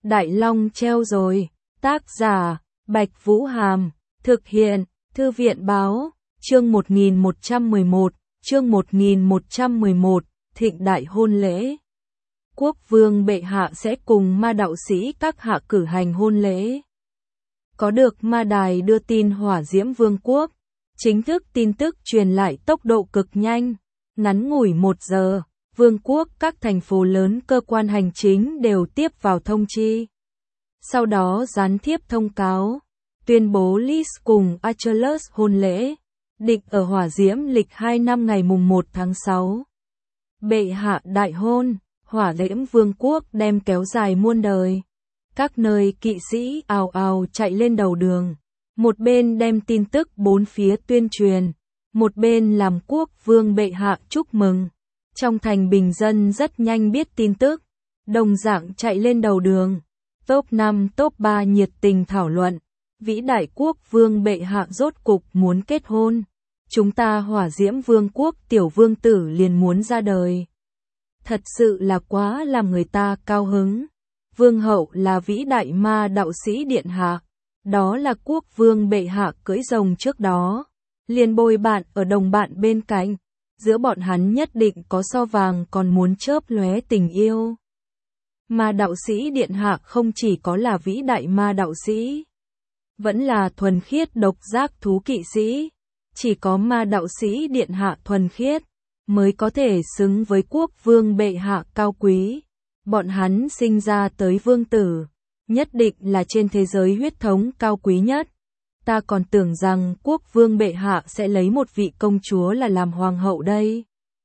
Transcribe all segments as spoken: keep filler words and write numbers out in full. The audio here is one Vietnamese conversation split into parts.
Đại Long treo rồi. Tác giả, Bạch Vũ Hàm. Thực hiện, Thư viện Báo. Chương một nghìn một trăm mười một, chương một nghìn một trăm mười một, thịnh đại hôn lễ. Quốc vương bệ hạ sẽ cùng ma đạo sĩ các hạ cử hành hôn lễ. Có được ma đài đưa tin Hỏa Diễm Vương quốc. Chính thức tin tức truyền lại tốc độ cực nhanh. Ngắn ngủi một giờ, vương quốc các thành phố lớn cơ quan hành chính đều tiếp vào thông chi. Sau đó gián tiếp thông cáo, tuyên bố Lys cùng Achilles hôn lễ, định ở Hỏa Diễm lịch hai năm ngày mùng một tháng sáu. Bệ hạ đại hôn, Hỏa Diễm Vương quốc đem kéo dài muôn đời. Các nơi kỵ sĩ ào ào chạy lên đầu đường, một bên đem tin tức bốn phía tuyên truyền, một bên làm quốc vương bệ hạ chúc mừng. Trong thành bình dân rất nhanh biết tin tức, đồng dạng chạy lên đầu đường. Top năm top ba nhiệt tình thảo luận, vĩ đại quốc vương bệ hạ rốt cục muốn kết hôn. Chúng ta Hỏa Diễm Vương quốc tiểu vương tử liền muốn ra đời. Thật sự là quá làm người ta cao hứng. Vương hậu là vĩ đại ma đạo sĩ điện hạ, đó là quốc vương bệ hạ cưỡi rồng trước đó, liền bồi bạn ở đồng bạn bên cạnh, giữa bọn hắn nhất định có so vàng còn muốn chớp lóe tình yêu. Ma đạo sĩ điện hạ không chỉ có là vĩ đại ma đạo sĩ, vẫn là thuần khiết độc giác thú kỵ sĩ, chỉ có ma đạo sĩ điện hạ thuần khiết mới có thể xứng với quốc vương bệ hạ cao quý. Bọn hắn sinh ra tới vương tử, nhất định là trên thế giới huyết thống cao quý nhất. Ta còn tưởng rằng quốc vương bệ hạ sẽ lấy một vị công chúa là làm hoàng hậu đây.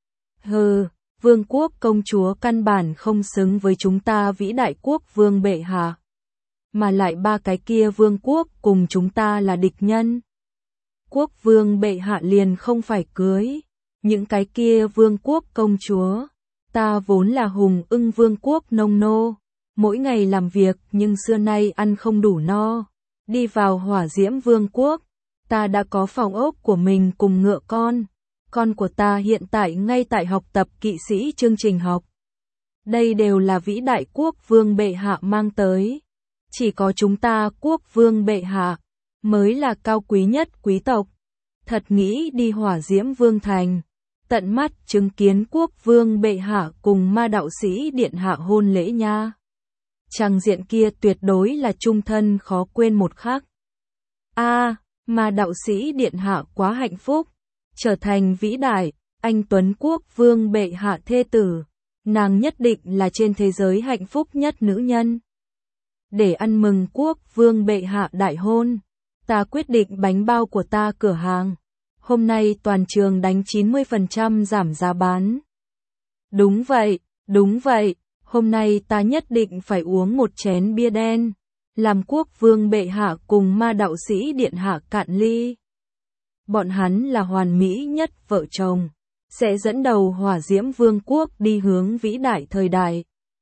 Hừ, vương quốc công chúa căn bản không xứng với chúng ta vĩ đại quốc vương bệ hạ. Mà lại ba cái kia vương quốc cùng chúng ta là địch nhân. Quốc vương bệ hạ liền không phải cưới những cái kia vương quốc công chúa. Ta vốn là hùng ưng vương quốc nông nô, mỗi ngày làm việc nhưng xưa nay ăn không đủ no. Đi vào Hỏa Diễm Vương quốc, ta đã có phòng ốc của mình cùng ngựa con. Con của ta hiện tại ngay tại học tập kỵ sĩ chương trình học. Đây đều là vĩ đại quốc vương bệ hạ mang tới. Chỉ có chúng ta quốc vương bệ hạ mới là cao quý nhất quý tộc. Thật nghĩ đi Hỏa Diễm Vương thành, tận mắt chứng kiến quốc vương bệ hạ cùng ma đạo sĩ điện hạ hôn lễ nha. Trang diện kia tuyệt đối là chung thân khó quên một khắc. A, à, ma đạo sĩ điện hạ quá hạnh phúc, trở thành vĩ đại, anh tuấn quốc vương bệ hạ thê tử, nàng nhất định là trên thế giới hạnh phúc nhất nữ nhân. Để ăn mừng quốc vương bệ hạ đại hôn, ta quyết định bánh bao của ta cửa hàng. Hôm nay toàn trường đánh chín mươi phần trăm giảm giá bán. Đúng vậy, đúng vậy, hôm nay ta nhất định phải uống một chén bia đen, làm quốc vương bệ hạ cùng ma đạo sĩ điện hạ cạn ly. Bọn hắn là hoàn mỹ nhất vợ chồng, sẽ dẫn đầu Hỏa Diễm Vương quốc đi hướng vĩ đại thời đại.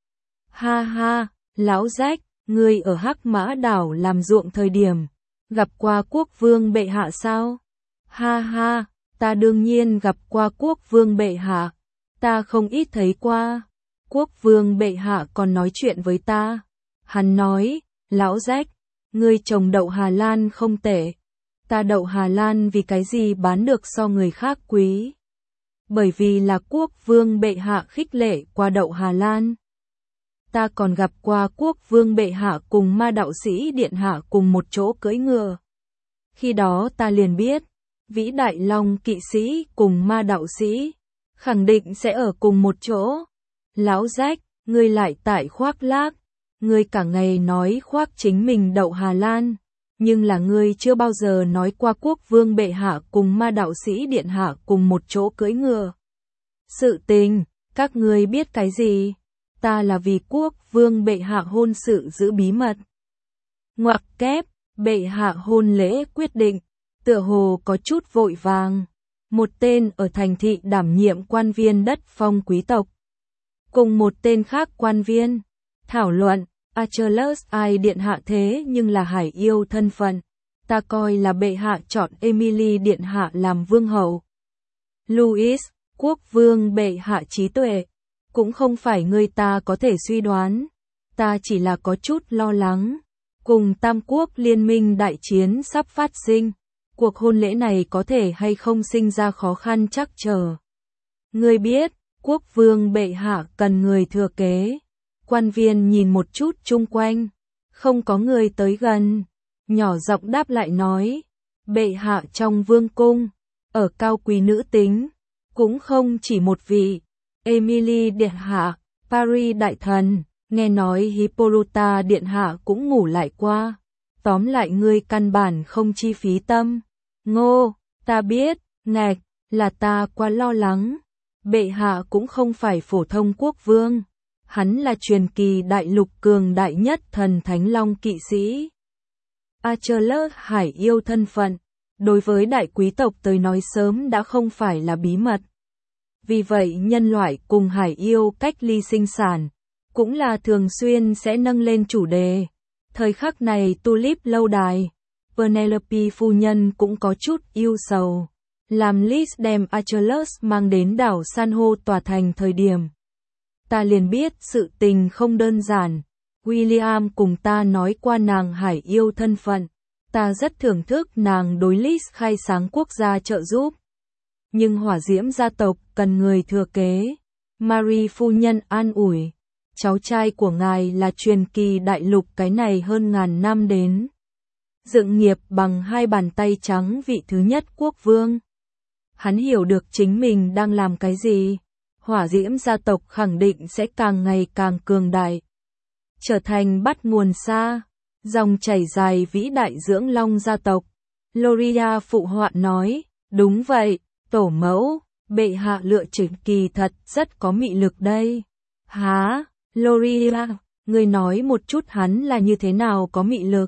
Ha ha, lão rách, ngươi ở Hắc Mã đảo làm ruộng thời điểm, gặp qua quốc vương bệ hạ sao? Ha ha, ta đương nhiên gặp qua quốc vương bệ hạ, ta không ít thấy qua. Quốc vương bệ hạ còn nói chuyện với ta. Hắn nói, lão rách, ngươi trồng đậu Hà Lan không tệ. Ta đậu Hà Lan vì cái gì bán được so người khác quý? Bởi vì là quốc vương bệ hạ khích lệ qua đậu Hà Lan. Ta còn gặp qua quốc vương bệ hạ cùng ma đạo sĩ điện hạ cùng một chỗ cưỡi ngựa. Khi đó ta liền biết, vĩ đại long kỵ sĩ cùng ma đạo sĩ khẳng định sẽ ở cùng một chỗ. Lão rách, ngươi lại tại khoác lác, ngươi cả ngày nói khoác chính mình đậu Hà Lan, nhưng là ngươi chưa bao giờ nói qua quốc vương bệ hạ cùng ma đạo sĩ điện hạ cùng một chỗ cưỡi ngựa. Sự tình, các ngươi biết cái gì? Ta là vì quốc vương bệ hạ hôn sự giữ bí mật. Ngoặc kép, bệ hạ hôn lễ quyết định, tựa hồ có chút vội vàng. Một tên ở thành thị đảm nhiệm quan viên đất phong quý tộc, cùng một tên khác quan viên thảo luận, Achilles ai điện hạ thế nhưng là hải yêu thân phận, ta coi là bệ hạ chọn Emily điện hạ làm vương hậu. Louis, quốc vương bệ hạ trí tuệ, cũng không phải người ta có thể suy đoán. ta chỉ là có chút lo lắng. Cùng Tam Quốc liên minh đại chiến sắp phát sinh, cuộc hôn lễ này có thể hay không sinh ra khó khăn trắc trở. Ngươi biết, quốc vương bệ hạ cần người thừa kế. Quan viên nhìn một chút chung quanh, không có người tới gần, nhỏ giọng đáp lại nói, bệ hạ trong vương cung, ở cao quý nữ tính, cũng không chỉ một vị, Emily điện hạ, Paris đại thần, nghe nói Hippolyta điện hạ cũng ngủ lại qua, tóm lại ngươi căn bản không chi phí tâm. Ngô, ta biết, ngạch, là ta quá lo lắng, bệ hạ cũng không phải phổ thông quốc vương. Hắn là truyền kỳ đại lục cường đại nhất thần thánh long kỵ sĩ. Achilles hải yêu thân phận, đối với đại quý tộc tới nói sớm đã không phải là bí mật. Vì vậy nhân loại cùng hải yêu cách ly sinh sản, cũng là thường xuyên sẽ nâng lên chủ đề. Thời khắc này Tulip lâu đài, Penelope phu nhân cũng có chút yêu sầu. Làm Liz đem Achilles mang đến đảo san hô tòa thành thời điểm. Ta liền biết sự tình không đơn giản. William cùng ta nói qua nàng hải yêu thân phận. Ta rất thưởng thức nàng đối Liz khai sáng quốc gia trợ giúp. Nhưng hỏa diễm gia tộc cần người thừa kế. Marie phu nhân an ủi. Cháu trai của ngài là truyền kỳ đại lục cái này hơn ngàn năm đến. Dựng nghiệp bằng hai bàn tay trắng vị thứ nhất quốc vương. Hắn hiểu được chính mình đang làm cái gì. Hỏa diễm gia tộc khẳng định sẽ càng ngày càng cường đại. Trở thành bắt nguồn xa, dòng chảy dài vĩ đại dưỡng long gia tộc. Loria phụ họa nói, đúng vậy, tổ mẫu, bệ hạ lựa chọn kỳ thật rất có mị lực đây. Hả, Loria, ngươi nói một chút hắn là như thế nào có mị lực?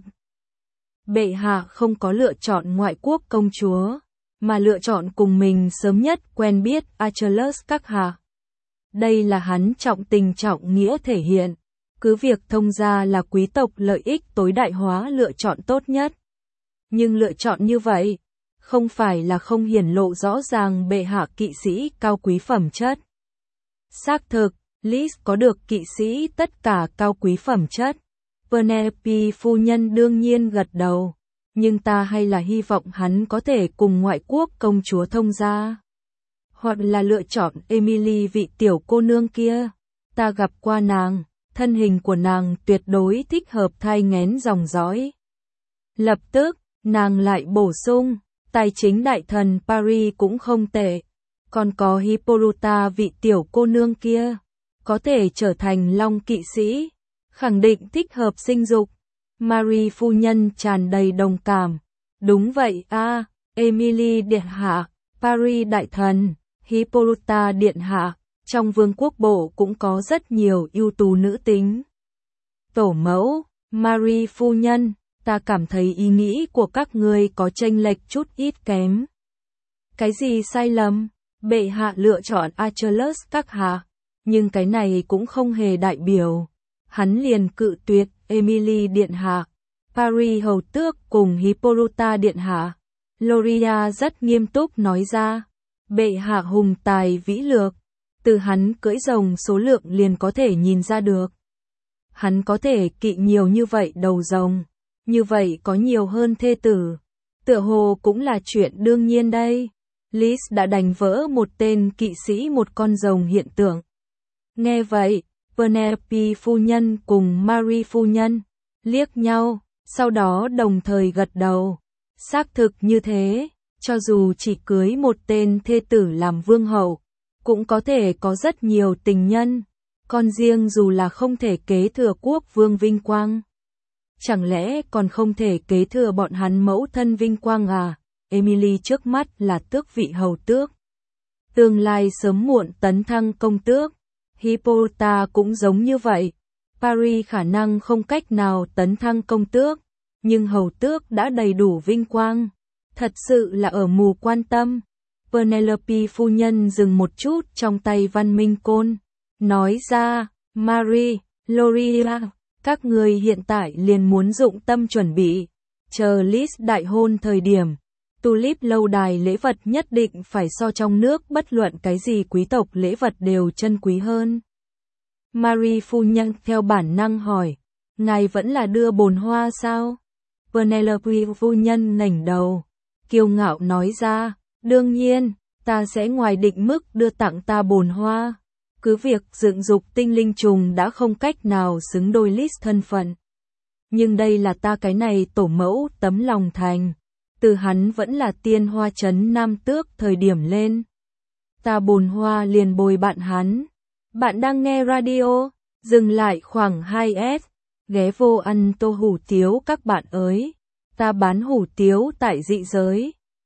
Bệ hạ không có lựa chọn ngoại quốc công chúa, mà lựa chọn cùng mình sớm nhất quen biết Achilles các hạ. Đây là hắn trọng tình trọng nghĩa thể hiện, cứ việc thông gia là quý tộc lợi ích tối đại hóa lựa chọn tốt nhất. Nhưng lựa chọn như vậy, không phải là không hiển lộ rõ ràng bệ hạ kỵ sĩ cao quý phẩm chất. Xác thực, Liz có được kỵ sĩ tất cả cao quý phẩm chất. Penelope phu nhân đương nhiên gật đầu, nhưng ta hay là hy vọng hắn có thể cùng ngoại quốc công chúa thông gia. Hoặc là lựa chọn Emily vị tiểu cô nương kia. Ta gặp qua nàng, thân hình của nàng tuyệt đối thích hợp thai nghén dòng dõi. Lập tức, nàng lại bổ sung, tài chính đại thần Paris cũng không tệ. Còn có Hippolyta vị tiểu cô nương kia, có thể trở thành long kỵ sĩ, khẳng định thích hợp sinh dục. Marie phu nhân tràn đầy đồng cảm. Đúng vậy a, à, Emily điện hạ, Paris đại thần, Hippolyta điện hạ, trong vương quốc bộ cũng có rất nhiều ưu tú nữ tính. Tổ mẫu, Marie phu nhân, ta cảm thấy ý nghĩ của các ngươi có chênh lệch chút ít kém. Cái gì sai lầm? Bệ hạ lựa chọn Achilles các hạ, nhưng cái này cũng không hề đại biểu. Hắn liền cự tuyệt Emily điện hạ, Paris hầu tước cùng Hippolyta điện hạ. Loria rất nghiêm túc nói ra, bệ hạ hùng tài vĩ lược, từ hắn cưỡi rồng số lượng liền có thể nhìn ra được. Hắn có thể kỵ nhiều như vậy đầu rồng, như vậy có nhiều hơn thê tử, tựa hồ cũng là chuyện đương nhiên đây. Liz đã đánh vỡ một tên kỵ sĩ một con rồng hiện tượng. Nghe vậy, Penelope phu nhân cùng Marie phu nhân liếc nhau, sau đó đồng thời gật đầu. Xác thực như thế, cho dù chỉ cưới một tên thê tử làm vương hậu, cũng có thể có rất nhiều tình nhân, còn riêng dù là không thể kế thừa quốc vương vinh quang. Chẳng lẽ còn không thể kế thừa bọn hắn mẫu thân vinh quang à? Emily trước mắt là tước vị hầu tước. Tương lai sớm muộn tấn thăng công tước. Hippolyta cũng giống như vậy. Paris khả năng không cách nào tấn thăng công tước, nhưng hầu tước đã đầy đủ vinh quang. Thật sự là ở mù quan tâm. Penelope phu nhân dừng một chút trong tay văn minh côn. Nói ra, Marie, Loria, các người hiện tại liền muốn dụng tâm chuẩn bị. Chờ Liz đại hôn thời điểm. Tulip lâu đài lễ vật nhất định phải so trong nước bất luận cái gì quý tộc lễ vật đều chân quý hơn. Marie phu nhân theo bản năng hỏi, ngài vẫn là đưa bồn hoa sao? Penelope phu nhân ngẩng đầu, kiêu ngạo nói ra, đương nhiên, ta sẽ ngoài định mức đưa tặng ta bồn hoa. Cứ việc dựng dục tinh linh trùng đã không cách nào xứng đôi Liz thân phận. Nhưng đây là ta cái này tổ mẫu tấm lòng thành. Từ hắn vẫn là tiên hoa trấn Nam Tước thời điểm lên. Ta bồn hoa liền bồi bạn hắn. Bạn đang nghe radio, dừng lại khoảng hai S, ghé vô ăn tô hủ tiếu các bạn ơi. Ta bán hủ tiếu tại dị giới.